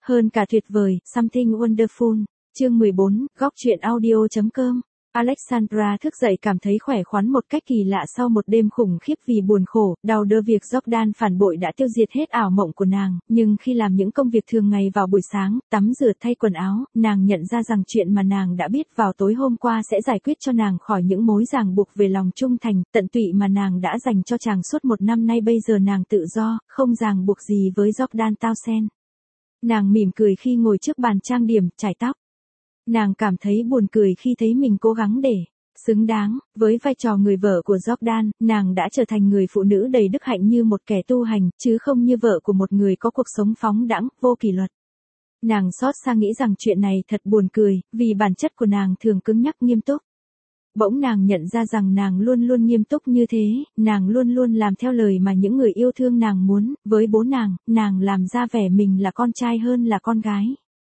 Hơn cả tuyệt vời, Something Wonderful. Chương 14, góc truyện audio.com. Alexandra thức dậy cảm thấy khỏe khoắn một cách kỳ lạ sau một đêm khủng khiếp vì buồn khổ, đau đớn việc Jordan phản bội đã tiêu diệt hết ảo mộng của nàng, nhưng khi làm những công việc thường ngày vào buổi sáng, tắm rửa thay quần áo, nàng nhận ra rằng chuyện mà nàng đã biết vào tối hôm qua sẽ giải quyết cho nàng khỏi những mối ràng buộc về lòng trung thành, tận tụy mà nàng đã dành cho chàng suốt một năm nay. Bây giờ nàng tự do, không ràng buộc gì với Jordan Townsend. Nàng mỉm cười khi ngồi trước bàn trang điểm, chải tóc. Nàng cảm thấy buồn cười khi thấy mình cố gắng để xứng đáng với vai trò người vợ của Jordan, nàng đã trở thành người phụ nữ đầy đức hạnh như một kẻ tu hành, chứ không như vợ của một người có cuộc sống phóng đãng, vô kỷ luật. Nàng xót xa nghĩ rằng chuyện này thật buồn cười, vì bản chất của nàng thường cứng nhắc nghiêm túc. Bỗng nàng nhận ra rằng nàng luôn luôn nghiêm túc như thế, nàng luôn luôn làm theo lời mà những người yêu thương nàng muốn, với bố nàng làm ra vẻ mình là con trai hơn là con gái.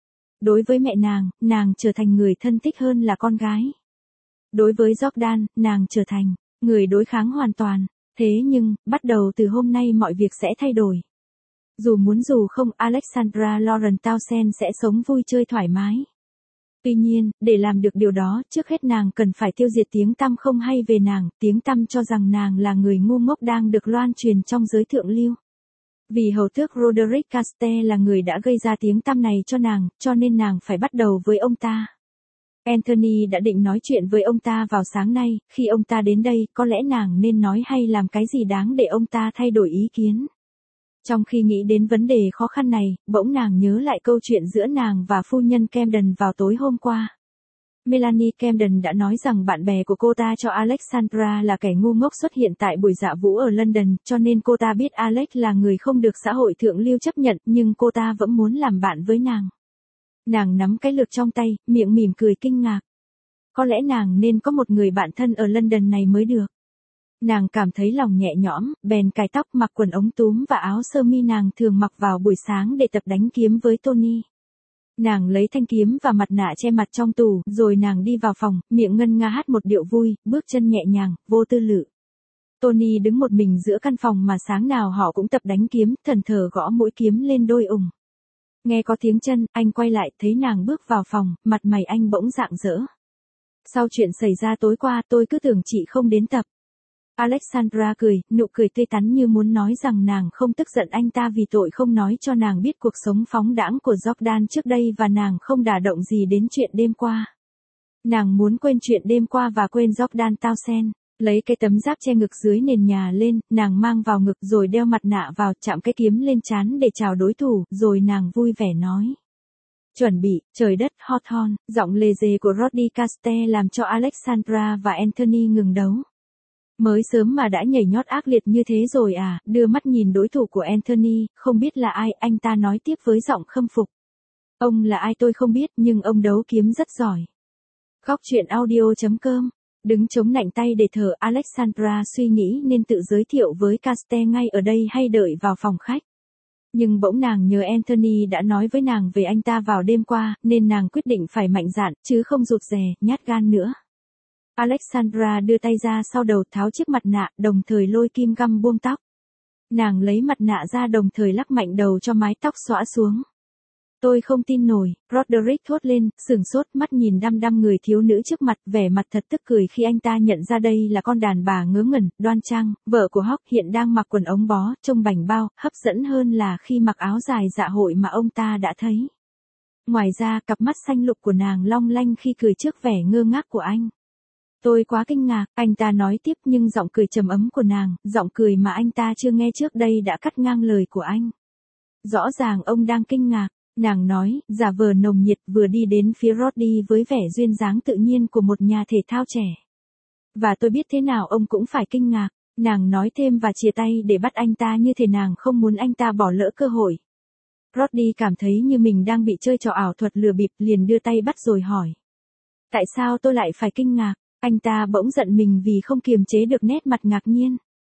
Đối với mẹ nàng trở thành người thân thích hơn là con gái. Đối với Jordan, nàng trở thành người đối kháng hoàn toàn. Thế nhưng, bắt đầu từ hôm nay mọi việc sẽ thay đổi. Dù muốn dù không, Alexandra Lauren Townsend sẽ sống vui chơi thoải mái. Tuy nhiên, để làm được điều đó, trước hết nàng cần phải tiêu diệt tiếng tăm không hay về nàng, tiếng tăm cho rằng nàng là người ngu ngốc đang được loan truyền trong giới thượng lưu. Vì hầu tước Roderick Castell là người đã gây ra tiếng tăm này cho nàng, cho nên nàng phải bắt đầu với ông ta. Anthony đã định nói chuyện với ông ta vào sáng nay, khi ông ta đến đây, có lẽ nàng nên nói hay làm cái gì đáng để ông ta thay đổi ý kiến. Trong khi nghĩ đến vấn đề khó khăn này, bỗng nàng nhớ lại câu chuyện giữa nàng và phu nhân Camden vào tối hôm qua. Melanie Camden đã nói rằng bạn bè của cô ta cho Alexandra là kẻ ngu ngốc xuất hiện tại buổi dạ vũ ở London, cho nên cô ta biết Alex là người không được xã hội thượng lưu chấp nhận, nhưng cô ta vẫn muốn làm bạn với nàng. Nàng nắm cái lược trong tay, miệng mỉm cười kinh ngạc. Có lẽ nàng nên có một người bạn thân ở London này mới được. Nàng cảm thấy lòng nhẹ nhõm, bèn cài tóc, mặc quần ống túm và áo sơ mi nàng thường mặc vào buổi sáng để tập đánh kiếm với Tony. Nàng lấy thanh kiếm và mặt nạ che mặt trong tủ, rồi nàng đi vào phòng, miệng ngân nga hát một điệu vui, bước chân nhẹ nhàng, vô tư lự. Tony đứng một mình giữa căn phòng mà sáng nào họ cũng tập đánh kiếm, thẫn thờ gõ mũi kiếm lên đôi ủng. Nghe có tiếng chân, anh quay lại, thấy nàng bước vào phòng, mặt mày anh bỗng rạng rỡ. Sau chuyện xảy ra tối qua, tôi cứ tưởng chị không đến tập. Alexandra cười, nụ cười tươi tắn như muốn nói rằng nàng không tức giận anh ta vì tội không nói cho nàng biết cuộc sống phóng đãng của Jordan trước đây và nàng không đả động gì đến chuyện đêm qua. Nàng muốn quên chuyện đêm qua và quên Jordan Townsend. Lấy cái tấm giáp che ngực dưới nền nhà lên, nàng mang vào ngực rồi đeo mặt nạ vào, chạm cái kiếm lên trán để chào đối thủ, rồi nàng vui vẻ nói. Chuẩn bị, trời đất, Hawthorne, giọng lề dề của Roddy Castell làm cho Alexandra và Anthony ngừng đấu. Mới sớm mà đã nhảy nhót ác liệt như thế rồi à, đưa mắt nhìn đối thủ của Anthony, không biết là ai, anh ta nói tiếp với giọng khâm phục. Ông là ai tôi không biết, nhưng ông đấu kiếm rất giỏi. Góc truyện audio.com. Đứng chống nạnh tay để thở, Alexandra suy nghĩ nên tự giới thiệu với Castell ngay ở đây hay đợi vào phòng khách. Nhưng bỗng nàng nhớ Anthony đã nói với nàng về anh ta vào đêm qua, nên nàng quyết định phải mạnh dạn, chứ không rụt rè, nhát gan nữa. Alexandra đưa tay ra sau đầu, tháo chiếc mặt nạ, đồng thời lôi kim găm buông tóc. Nàng lấy mặt nạ ra đồng thời lắc mạnh đầu cho mái tóc xõa xuống. Tôi không tin nổi, Roderick thốt lên, sửng sốt, mắt nhìn đăm đăm người thiếu nữ trước mặt, vẻ mặt thật tức cười khi anh ta nhận ra đây là con đàn bà ngớ ngẩn, đoan trang, vợ của Hawk, hiện đang mặc quần ống bó, trông bảnh bao, hấp dẫn hơn là khi mặc áo dài dạ hội mà ông ta đã thấy. Ngoài ra, cặp mắt xanh lục của nàng long lanh khi cười trước vẻ ngơ ngác của anh. Tôi quá kinh ngạc, anh ta nói tiếp, nhưng giọng cười trầm ấm của nàng, giọng cười mà anh ta chưa nghe trước đây đã cắt ngang lời của anh. Rõ ràng ông đang kinh ngạc, nàng nói, giả vờ nồng nhiệt, vừa đi đến phía Roddy với vẻ duyên dáng tự nhiên của một nhà thể thao trẻ. Và tôi biết thế nào ông cũng phải kinh ngạc, nàng nói thêm và chìa tay để bắt anh ta như thể nàng không muốn anh ta bỏ lỡ cơ hội. Roddy cảm thấy như mình đang bị chơi trò ảo thuật lừa bịp, liền đưa tay bắt rồi hỏi. Tại sao tôi lại phải kinh ngạc? Anh ta bỗng giận mình vì không kiềm chế được nét mặt ngạc nhiên.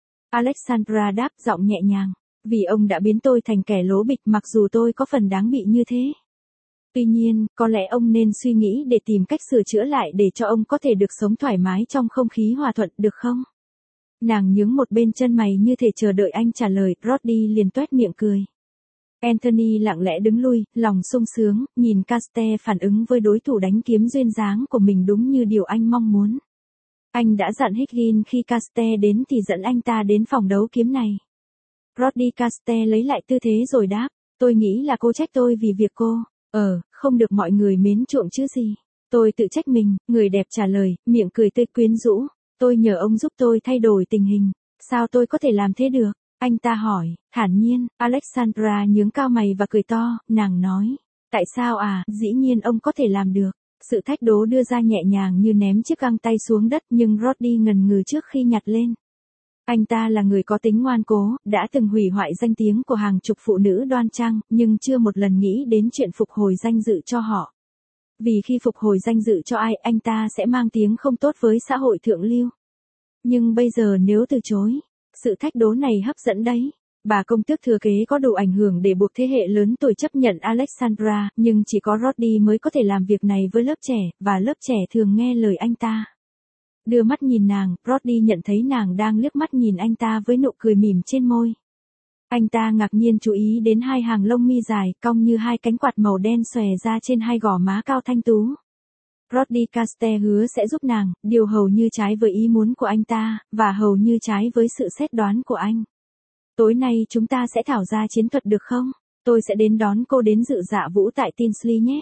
Alexandra đáp, giọng nhẹ nhàng. Vì ông đã biến tôi thành kẻ lố bịch, mặc dù tôi có phần đáng bị như thế. Tuy nhiên, có lẽ ông nên suy nghĩ để tìm cách sửa chữa lại để cho ông có thể được sống thoải mái trong không khí hòa thuận, được không? Nàng nhướng một bên chân mày như thể chờ đợi anh trả lời, Roddy liền toét miệng cười. Anthony lặng lẽ đứng lui, lòng sung sướng, nhìn Caste phản ứng với đối thủ đánh kiếm duyên dáng của mình đúng như điều anh mong muốn. Anh đã dặn Higgin khi Caste đến thì dẫn anh ta đến phòng đấu kiếm này. Roddy Caste lấy lại tư thế rồi đáp, tôi nghĩ là cô trách tôi vì việc cô, không được mọi người mến chuộng chứ gì. Tôi tự trách mình, người đẹp trả lời, miệng cười tươi quyến rũ, tôi nhờ ông giúp tôi thay đổi tình hình, sao tôi có thể làm thế được? Anh ta hỏi, thản nhiên, Alexandra nhướng cao mày và cười to, nàng nói, tại sao à, dĩ nhiên ông có thể làm được. Sự thách đố đưa ra nhẹ nhàng như ném chiếc găng tay xuống đất nhưng Roddy ngần ngừ trước khi nhặt lên. Anh ta là người có tính ngoan cố, đã từng hủy hoại danh tiếng của hàng chục phụ nữ đoan trang, nhưng chưa một lần nghĩ đến chuyện phục hồi danh dự cho họ. Vì khi phục hồi danh dự cho ai, anh ta sẽ mang tiếng không tốt với xã hội thượng lưu. Nhưng bây giờ nếu từ chối, sự thách đố này hấp dẫn đấy. Bà công tước thừa kế có đủ ảnh hưởng để buộc thế hệ lớn tuổi chấp nhận Alexandra, nhưng chỉ có Roddy mới có thể làm việc này với lớp trẻ, và lớp trẻ thường nghe lời anh ta. Đưa mắt nhìn nàng, Roddy nhận thấy nàng đang liếc mắt nhìn anh ta với nụ cười mỉm trên môi. Anh ta ngạc nhiên chú ý đến hai hàng lông mi dài, cong như hai cánh quạt màu đen xòe ra trên hai gò má cao thanh tú. Roddy Caste hứa sẽ giúp nàng, điều hầu như trái với ý muốn của anh ta, và hầu như trái với sự xét đoán của anh. Tối nay chúng ta sẽ thảo ra chiến thuật được không? Tôi sẽ đến đón cô đến dự dạ vũ tại Tinsley nhé.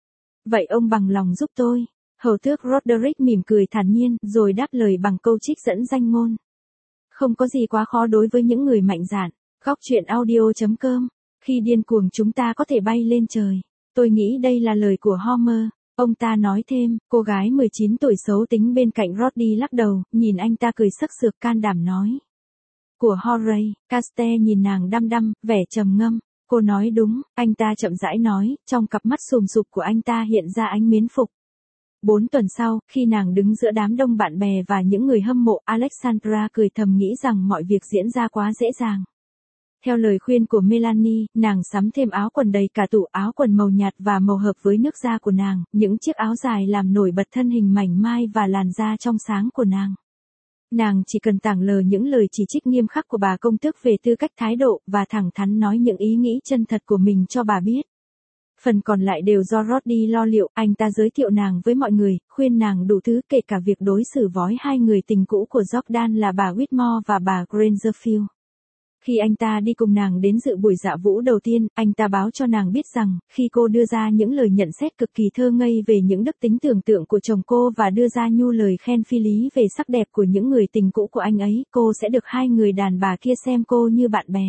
Vậy ông bằng lòng giúp tôi? Hầu tước Roderick mỉm cười thản nhiên, rồi đáp lời bằng câu trích dẫn danh ngôn. Không có gì quá khó đối với những người mạnh dạn. Góc truyện audio.com. Khi điên cuồng chúng ta có thể bay lên trời. Tôi nghĩ đây là lời của Homer. Ông ta nói thêm, cô gái 19 tuổi xấu tính bên cạnh Roddy lắc đầu, nhìn anh ta cười sắc sược can đảm nói. Của Horay, Caste nhìn nàng đăm đăm, vẻ trầm ngâm. Cô nói đúng, anh ta chậm rãi nói, trong cặp mắt sùm sụp của anh ta hiện ra ánh mến phục. 4 tuần sau, khi nàng đứng giữa đám đông bạn bè và những người hâm mộ, Alexandra cười thầm nghĩ rằng mọi việc diễn ra quá dễ dàng. Theo lời khuyên của Melanie, nàng sắm thêm áo quần đầy cả tủ, áo quần màu nhạt và màu hợp với nước da của nàng, những chiếc áo dài làm nổi bật thân hình mảnh mai và làn da trong sáng của nàng. Nàng chỉ cần tảng lờ những lời chỉ trích nghiêm khắc của bà công tước về tư cách thái độ, và thẳng thắn nói những ý nghĩ chân thật của mình cho bà biết. Phần còn lại đều do Roddy lo liệu, anh ta giới thiệu nàng với mọi người, khuyên nàng đủ thứ kể cả việc đối xử với hai người tình cũ của Jordan là bà Whitmore và bà Grangerfield. Khi anh ta đi cùng nàng đến dự buổi dạ vũ đầu tiên, anh ta báo cho nàng biết rằng, khi cô đưa ra những lời nhận xét cực kỳ thơ ngây về những đức tính tưởng tượng của chồng cô và đưa ra nhu lời khen phi lý về sắc đẹp của những người tình cũ của anh ấy, cô sẽ được hai người đàn bà kia xem cô như bạn bè.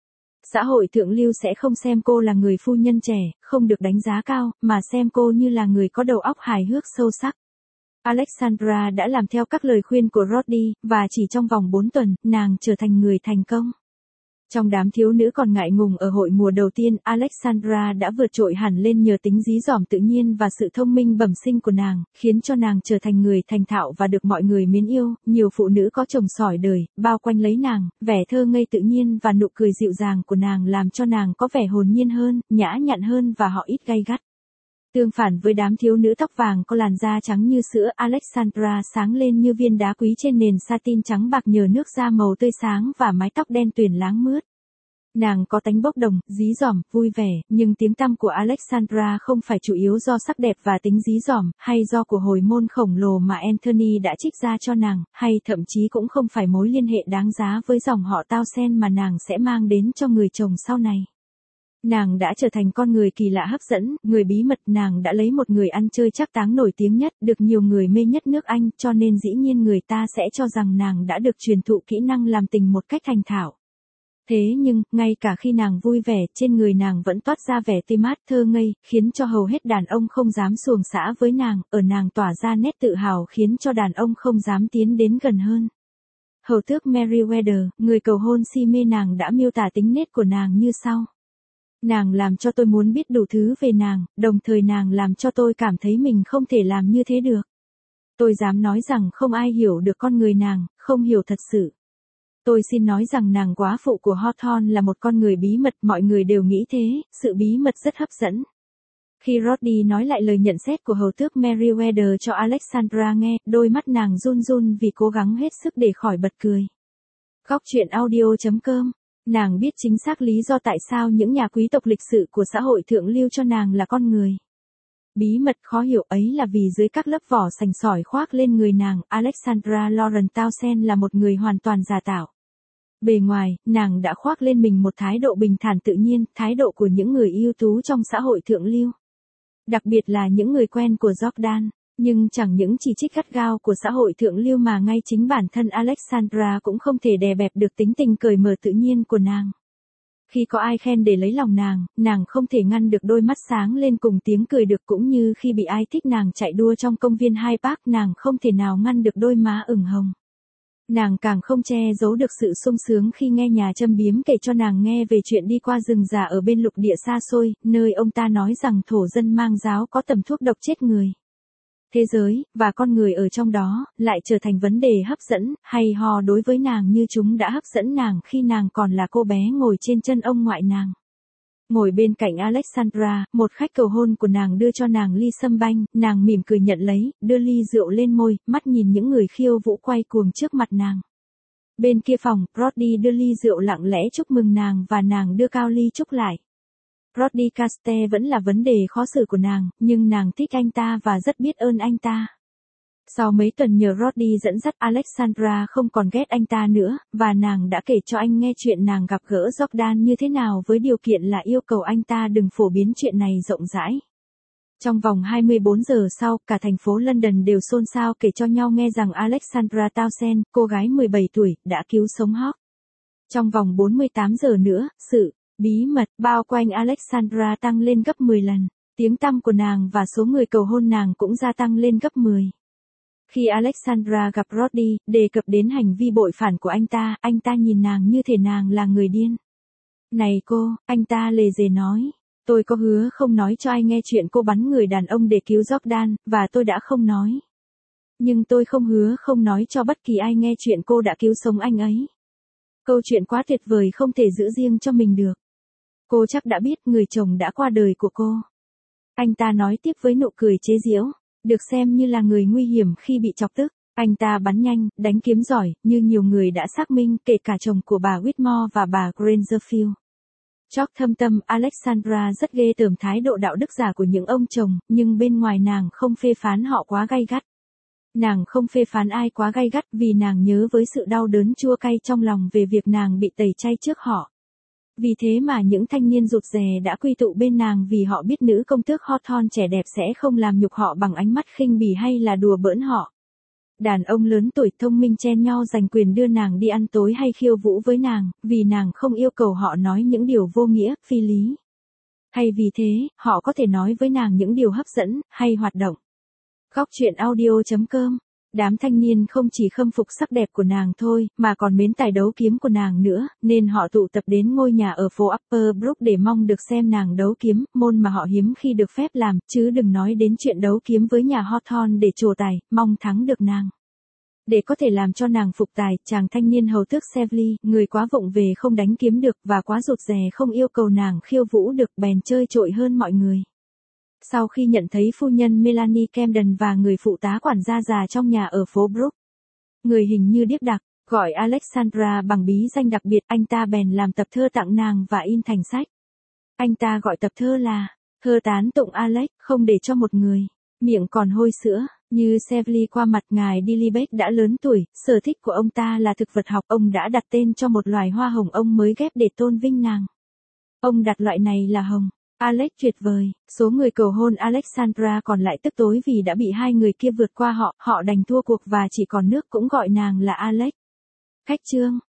Xã hội thượng lưu sẽ không xem cô là người phu nhân trẻ, không được đánh giá cao, mà xem cô như là người có đầu óc hài hước sâu sắc. Alexandra đã làm theo các lời khuyên của Roddy, và chỉ trong vòng 4 tuần, nàng trở thành người thành công. Trong đám thiếu nữ còn ngại ngùng ở hội mùa đầu tiên, Alexandra đã vượt trội hẳn lên nhờ tính dí dỏm tự nhiên và sự thông minh bẩm sinh của nàng, khiến cho nàng trở thành người thành thạo và được mọi người mến yêu. Nhiều phụ nữ có chồng sỏi đời, bao quanh lấy nàng, vẻ thơ ngây tự nhiên và nụ cười dịu dàng của nàng làm cho nàng có vẻ hồn nhiên hơn, nhã nhặn hơn và họ ít gay gắt. Tương phản với đám thiếu nữ tóc vàng có làn da trắng như sữa, Alexandra sáng lên như viên đá quý trên nền satin trắng bạc nhờ nước da màu tươi sáng và mái tóc đen tuyền láng mướt. Nàng có tánh bốc đồng, dí dỏm, vui vẻ, nhưng tiếng tăm của Alexandra không phải chủ yếu do sắc đẹp và tính dí dỏm, hay do của hồi môn khổng lồ mà Anthony đã trích ra cho nàng, hay thậm chí cũng không phải mối liên hệ đáng giá với dòng họ Townsend mà nàng sẽ mang đến cho người chồng sau này. Nàng đã trở thành con người kỳ lạ hấp dẫn, người bí mật, nàng đã lấy một người ăn chơi trác táng nổi tiếng nhất, được nhiều người mê nhất nước Anh, cho nên dĩ nhiên người ta sẽ cho rằng nàng đã được truyền thụ kỹ năng làm tình một cách thành thạo. Thế nhưng, ngay cả khi nàng vui vẻ, trên người nàng vẫn toát ra vẻ tươi mát thơ ngây, khiến cho hầu hết đàn ông không dám xuồng xã với nàng, ở nàng tỏa ra nét tự hào khiến cho đàn ông không dám tiến đến gần hơn. Hầu tước Meriwether, người cầu hôn si mê nàng đã miêu tả tính nết của nàng như sau. Nàng làm cho tôi muốn biết đủ thứ về nàng, đồng thời nàng làm cho tôi cảm thấy mình không thể làm như thế được. Tôi dám nói rằng không ai hiểu được con người nàng, không hiểu thật sự. Tôi xin nói rằng nàng quá phụ của Hawthorne là một con người bí mật, mọi người đều nghĩ thế, sự bí mật rất hấp dẫn. Khi Roddy nói lại lời nhận xét của hầu tước Meriwether cho Alexandra nghe, đôi mắt nàng run run vì cố gắng hết sức để khỏi bật cười. Góc truyện audio.com Nàng biết chính xác lý do tại sao những nhà quý tộc lịch sự của xã hội thượng lưu cho nàng là con người. Bí mật khó hiểu ấy là vì dưới các lớp vỏ sành sỏi khoác lên người nàng, Alexandra Lauren Townsend là một người hoàn toàn giả tạo. Bề ngoài, nàng đã khoác lên mình một thái độ bình thản tự nhiên, thái độ của những người ưu tú trong xã hội thượng lưu. Đặc biệt là những người quen của Jordan, nhưng chẳng những chỉ trích gắt gao của xã hội thượng lưu mà ngay chính bản thân Alexandra cũng không thể đè bẹp được tính tình cởi mở tự nhiên của nàng. Khi có ai khen để lấy lòng nàng không thể ngăn được đôi mắt sáng lên cùng tiếng cười được, cũng như khi bị ai thích nàng chạy đua trong công viên Hyde Park, nàng không thể nào ngăn được đôi má ửng hồng. Nàng càng không che giấu được sự sung sướng khi nghe nhà châm biếm kể cho nàng nghe về chuyện đi qua rừng già ở bên lục địa xa xôi, nơi ông ta nói rằng thổ dân mang giáo có tầm thuốc độc chết người. Thế giới, và con người ở trong đó, lại trở thành vấn đề hấp dẫn, hay ho đối với nàng như chúng đã hấp dẫn nàng khi nàng còn là cô bé ngồi trên chân ông ngoại nàng. Ngồi bên cạnh Alexandra, một khách cầu hôn của nàng đưa cho nàng ly sâm banh, nàng mỉm cười nhận lấy, đưa ly rượu lên môi, mắt nhìn những người khiêu vũ quay cuồng trước mặt nàng. Bên kia phòng, Brody đưa ly rượu lặng lẽ chúc mừng nàng và nàng đưa cao ly chúc lại. Brody Caste vẫn là vấn đề khó xử của nàng, nhưng nàng thích anh ta và rất biết ơn anh ta. Sau mấy tuần nhờ Brody dẫn dắt, Alexandra không còn ghét anh ta nữa, và nàng đã kể cho anh nghe chuyện nàng gặp gỡ Jordan như thế nào với điều kiện là yêu cầu anh ta đừng phổ biến chuyện này rộng rãi. Trong vòng 24 giờ sau, cả thành phố London đều xôn xao kể cho nhau nghe rằng Alexandra Townsend, cô gái 17 tuổi, đã cứu sống Hawk. Trong vòng 48 giờ nữa, sự bí mật bao quanh Alexandra tăng lên gấp 10 lần. Tiếng tăm của nàng và số người cầu hôn nàng cũng gia tăng lên gấp 10. Khi Alexandra gặp Brody, đề cập đến hành vi bội phản của anh ta nhìn nàng như thể nàng là người điên. Này cô, anh ta lề dề nói. Tôi có hứa không nói cho ai nghe chuyện cô bắn người đàn ông để cứu Jordan, và tôi đã không nói. Nhưng tôi không hứa không nói cho bất kỳ ai nghe chuyện cô đã cứu sống anh ấy. Câu chuyện quá tuyệt vời không thể giữ riêng cho mình được. Cô chắc đã biết người chồng đã qua đời của cô. Anh ta nói tiếp với nụ cười chế giễu. Được xem như là người nguy hiểm khi bị chọc tức. Anh ta bắn nhanh, đánh kiếm giỏi, như nhiều người đã xác minh, kể cả chồng của bà Whitmore và bà Grangerfield. Chóc thâm tâm, Alexandra rất ghê tởm thái độ đạo đức giả của những ông chồng, nhưng bên ngoài nàng không phê phán họ quá gay gắt. Nàng không phê phán ai quá gay gắt vì nàng nhớ với sự đau đớn chua cay trong lòng về việc nàng bị tẩy chay trước họ. Vì thế mà những thanh niên rụt rè đã quy tụ bên nàng vì họ biết nữ công tước Hawthorne trẻ đẹp sẽ không làm nhục họ bằng ánh mắt khinh bỉ hay là đùa bỡn họ. Đàn ông lớn tuổi thông minh chen nhau giành quyền đưa nàng đi ăn tối hay khiêu vũ với nàng, vì nàng không yêu cầu họ nói những điều vô nghĩa, phi lý. Hay vì thế, họ có thể nói với nàng những điều hấp dẫn, hay hoạt động. Góc truyện audio.com. Đám thanh niên không chỉ khâm phục sắc đẹp của nàng thôi, mà còn mến tài đấu kiếm của nàng nữa, nên họ tụ tập đến ngôi nhà ở phố Upper Brook để mong được xem nàng đấu kiếm, môn mà họ hiếm khi được phép làm, chứ đừng nói đến chuyện đấu kiếm với nhà Hawthorne để trổ tài, mong thắng được nàng. Để có thể làm cho nàng phục tài, chàng thanh niên hầu tước Sevely, người quá vụng về không đánh kiếm được và quá rụt rè không yêu cầu nàng khiêu vũ được, bèn chơi trội hơn mọi người. Sau khi nhận thấy phu nhân Melanie Camden và người phụ tá quản gia già trong nhà ở phố Brook, người hình như điếc đặc, gọi Alexandra bằng bí danh đặc biệt, anh ta bèn làm tập thơ tặng nàng và in thành sách. Anh ta gọi tập thơ là Thơ tán tụng Alex, không để cho một người, miệng còn hôi sữa, như Sevely qua mặt ngài Lilibet đã lớn tuổi, sở thích của ông ta là thực vật học, ông đã đặt tên cho một loài hoa hồng ông mới ghép để tôn vinh nàng. Ông đặt loại này là hồng. Alex tuyệt vời, số người cầu hôn Alexandra còn lại tức tối vì đã bị hai người kia vượt qua họ đành thua cuộc và chỉ còn nước cũng gọi nàng là Alex. Khách chương.